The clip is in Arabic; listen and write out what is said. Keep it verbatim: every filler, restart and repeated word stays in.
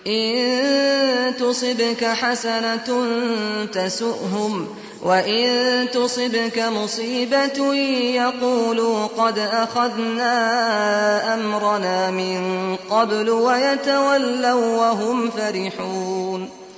إن تصبك حسنة تسؤهم وإن تصبك مصيبة يقولوا قد أخذنا أمرنا من قبل ويتولوا وهم فرحون